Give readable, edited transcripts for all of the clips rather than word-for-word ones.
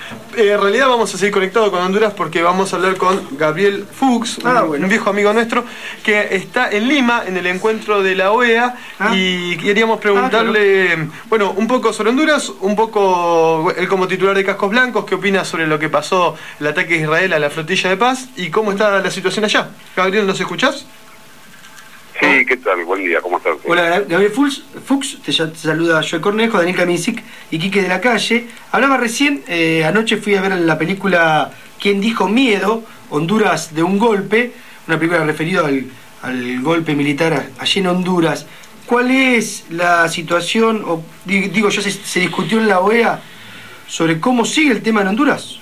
En realidad vamos a seguir conectados con Honduras porque vamos a hablar con Gabriel Fuchs, un viejo amigo nuestro, que está en Lima, en el encuentro de la OEA, y queríamos preguntarle, bueno, un poco sobre Honduras, un poco, él como titular de Cascos Blancos, qué opina sobre lo que pasó, el ataque de Israel a la flotilla de paz, y cómo está la situación allá. Gabriel, ¿nos escuchás? Sí, ¿qué tal? Buen día, ¿cómo estás? Hola, Gabriel Fuchs, te saluda Joe Cornejo, Daniel Kaminsic y Quique de la Calle. Hablaba recién, anoche fui a ver la película ¿Quién dijo miedo? Honduras de un golpe, una película referida al golpe militar allí en Honduras. ¿Cuál es la situación, o digo, ya se discutió en la OEA sobre cómo sigue el tema en Honduras?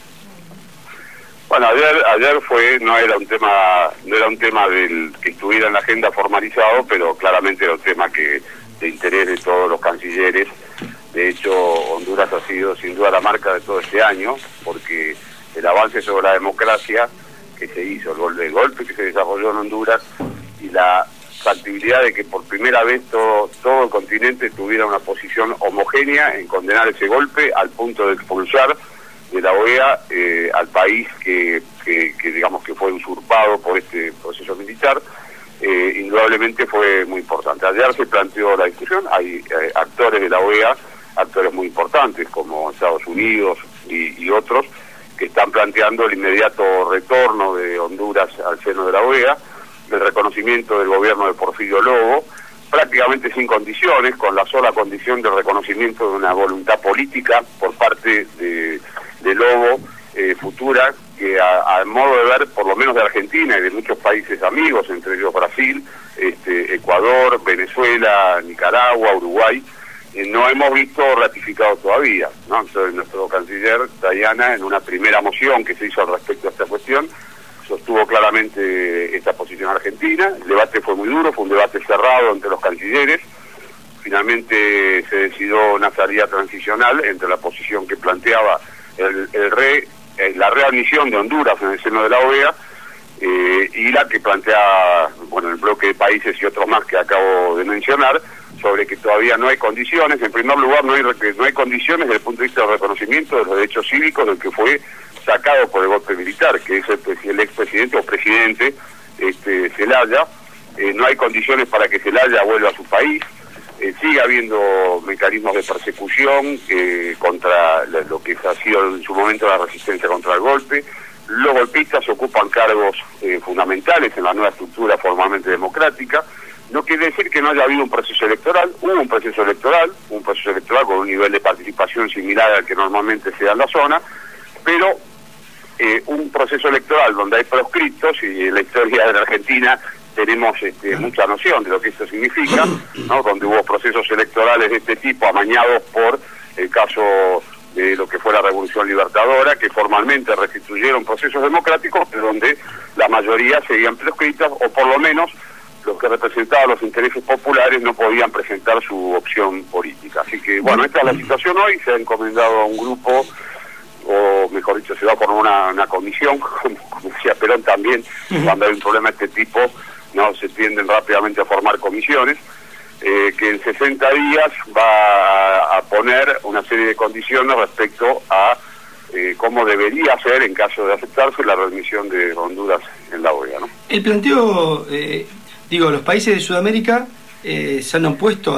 Bueno, ayer no era un tema del que estuviera en la agenda formalizado, pero claramente era un tema de interés de todos los cancilleres. De hecho, Honduras ha sido sin duda la marca de todo este año, porque el avance sobre la democracia que se hizo, el golpe que se desarrolló en Honduras y la factibilidad de que por primera vez todo el continente tuviera una posición homogénea en condenar ese golpe al punto de expulsar de la OEA al país que digamos que fue usurpado por este proceso militar, indudablemente fue muy importante. Ayer se planteó la discusión, hay actores de la OEA, actores muy importantes como Estados Unidos y otros, que están planteando el inmediato retorno de Honduras al seno de la OEA, el reconocimiento del gobierno de Porfirio Lobo, prácticamente sin condiciones, con la sola condición del reconocimiento de una voluntad política por parte de Lobo futura, que a modo de ver, por lo menos de Argentina y de muchos países amigos, entre ellos Brasil, Ecuador, Venezuela, Nicaragua, Uruguay, no hemos visto ratificado todavía, ¿no? Entonces nuestro canciller Dayana, en una primera moción que se hizo al respecto a esta cuestión, sostuvo claramente esta posición argentina. El debate fue muy duro, fue un debate cerrado entre los cancilleres. Finalmente se decidió una salida transicional entre la posición que planteaba la readmisión de Honduras en el seno de la OEA y la que plantea el bloque de países y otros más que acabo de mencionar, sobre que todavía no hay condiciones. En primer lugar, no hay condiciones desde el punto de vista del reconocimiento de los derechos cívicos del que fue sacado por el golpe militar, que es el expresidente o presidente Zelaya. No hay condiciones para que Zelaya vuelva a su país. Sigue habiendo mecanismos de persecución contra lo que ha sido en su momento la resistencia contra el golpe. Los golpistas ocupan cargos fundamentales en la nueva estructura formalmente democrática. No quiere decir que no haya habido un proceso electoral. Hubo un proceso electoral con un nivel de participación similar al que normalmente se da en la zona, pero un proceso electoral donde hay proscriptos, y en la historia de la Argentina tenemos mucha noción de lo que esto significa, ¿no? Donde hubo procesos electorales de este tipo amañados por el caso de lo que fue la Revolución Libertadora, que formalmente restituyeron procesos democráticos, pero donde la mayoría seguían proscritas, o por lo menos los que representaban los intereses populares no podían presentar su opción política. Así que, esta es la situación hoy. Se ha encomendado a un grupo, o mejor dicho, se va a formar una comisión, como decía Perón también, cuando hay un problema de este tipo, no se tienden rápidamente a formar comisiones, que en 60 días va a poner una serie de condiciones respecto a cómo debería ser, en caso de aceptarse, la readmisión de Honduras en la OEA, ¿no? El planteo, los países de Sudamérica se han opuesto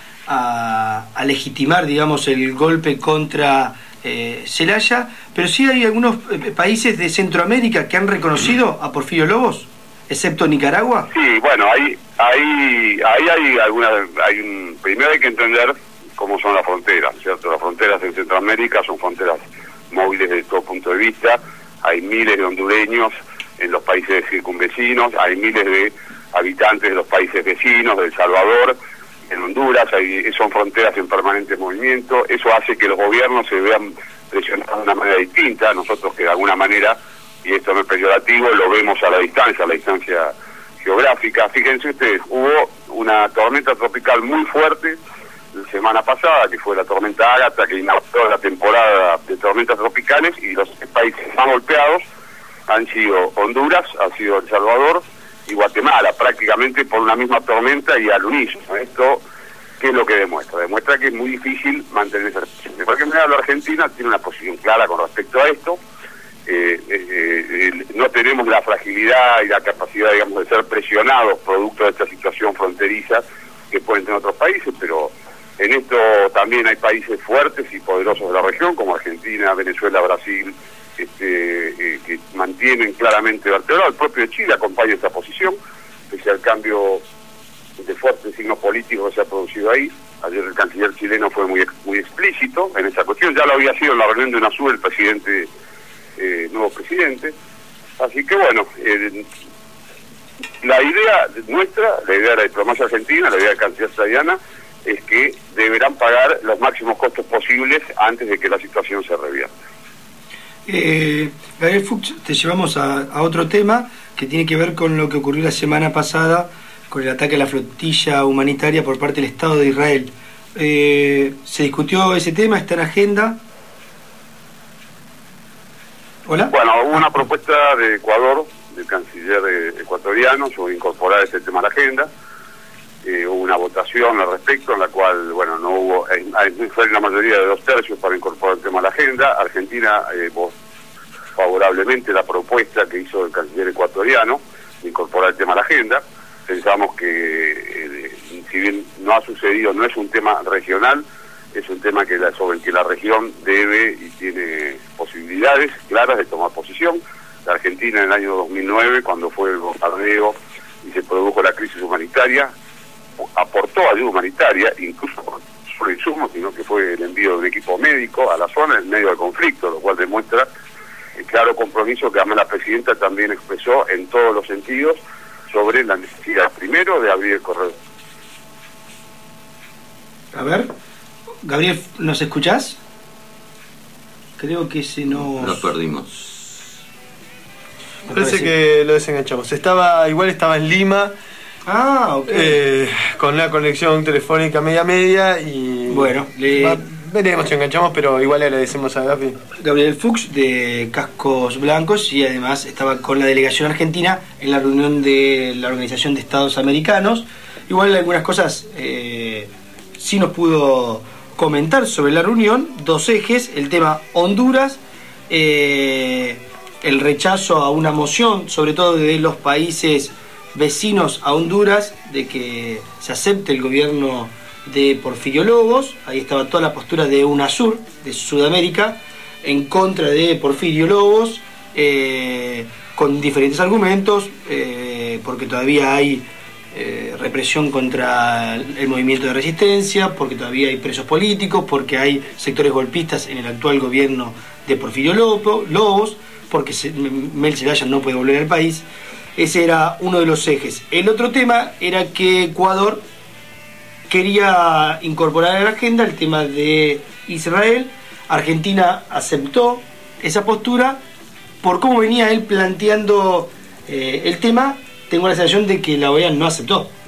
a legitimar, digamos, el golpe contra Zelaya, pero sí hay algunos países de Centroamérica que han reconocido a Porfirio Lobos, excepto Nicaragua. Sí, ahí hay algunas. Primero hay que entender cómo son las fronteras, ¿cierto? Las fronteras en Centroamérica son fronteras móviles desde todo punto de vista. Hay miles de hondureños en los países circunvecinos, hay miles de habitantes de los países vecinos, de El Salvador, en Honduras, son fronteras en permanente movimiento. Eso hace que los gobiernos se vean presionados de una manera distinta. Nosotros, que de alguna manera, y esto no es peyorativo, lo vemos a la distancia geográfica. Fíjense ustedes, hubo una tormenta tropical muy fuerte la semana pasada, que fue la tormenta Ágata, que inauguró la temporada de tormentas tropicales, y los países más golpeados han sido Honduras, ha sido El Salvador y Guatemala, prácticamente por una misma tormenta y al unísono. Esto ¿Qué es lo que demuestra? Demuestra que es muy difícil mantener esa posición. De cualquier manera, la Argentina tiene una posición clara con respecto a esto. No tenemos la fragilidad y la capacidad, digamos, de ser presionados producto de esta situación fronteriza que pueden tener otros países, pero en esto también hay países fuertes y poderosos de la región, como Argentina, Venezuela, Brasil, que mantienen claramente vertebrado. El propio Chile acompaña esta posición, pese al cambio de fuerte signo político que se ha producido ahí. Ayer el canciller chileno fue muy explícito en esa cuestión, ya lo había sido en la reunión de UNASUR el presidente, nuevo presidente. Así que bueno, la idea nuestra, la idea de la diplomacia argentina, la idea del canciller Sayana, es que deberán pagar los máximos costos posibles antes de que la situación se revierta. Gabriel Fuchs, te llevamos a otro tema que tiene que ver con lo que ocurrió la semana pasada con el ataque a la flotilla humanitaria por parte del Estado de Israel. ¿Se discutió ese tema? ¿Está en agenda? ¿Hola? Bueno, hubo una propuesta de Ecuador, del canciller ecuatoriano, sobre incorporar este tema a la agenda. Hubo una votación al respecto, en la cual, bueno, no hubo, fue la mayoría de 2/3 para incorporar el tema a la agenda. Argentina votó favorablemente la propuesta que hizo el canciller ecuatoriano de incorporar el tema a la agenda. Pensamos que, si bien no ha sucedido, no es un tema regional, es un tema sobre el que la región debe y tiene posibilidades claras de tomar posición. La Argentina en el año 2009, cuando fue el bombardeo y se produjo la crisis humanitaria, aportó ayuda humanitaria, incluso no solo insumos, sino que fue el envío de un equipo médico a la zona en medio del conflicto, lo cual demuestra el claro compromiso que además la presidenta también expresó en todos los sentidos sobre la necesidad, primero, de abrir el corredor. A ver, Gabriel, ¿nos escuchás? Creo que ese no... Lo perdimos. Parece que lo desenganchamos. Igual estaba en Lima. Ah, ok. Con una conexión telefónica media y... Bueno, veremos si enganchamos, pero igual le agradecemos a Gaby. Gabriel Fuchs, de Cascos Blancos, y además estaba con la delegación argentina en la reunión de la Organización de Estados Americanos. Igual algunas cosas sí nos pudo comentar sobre la reunión. 2 ejes: el tema Honduras, el rechazo a una moción, sobre todo de los países vecinos a Honduras, de que se acepte el gobierno de Porfirio Lobos. Ahí estaba toda la postura de UNASUR, de Sudamérica, en contra de Porfirio Lobos, con diferentes argumentos, porque todavía hay represión contra el movimiento de resistencia, porque todavía hay presos políticos, porque hay sectores golpistas en el actual gobierno de Porfirio Lobos, porque Mel Zelaya no puede volver al país. Ese era uno de los ejes. El otro tema era que Ecuador quería incorporar a la agenda el tema de Israel. Argentina aceptó esa postura. Por cómo venía él planteando el tema, tengo la sensación de que la OEA no aceptó.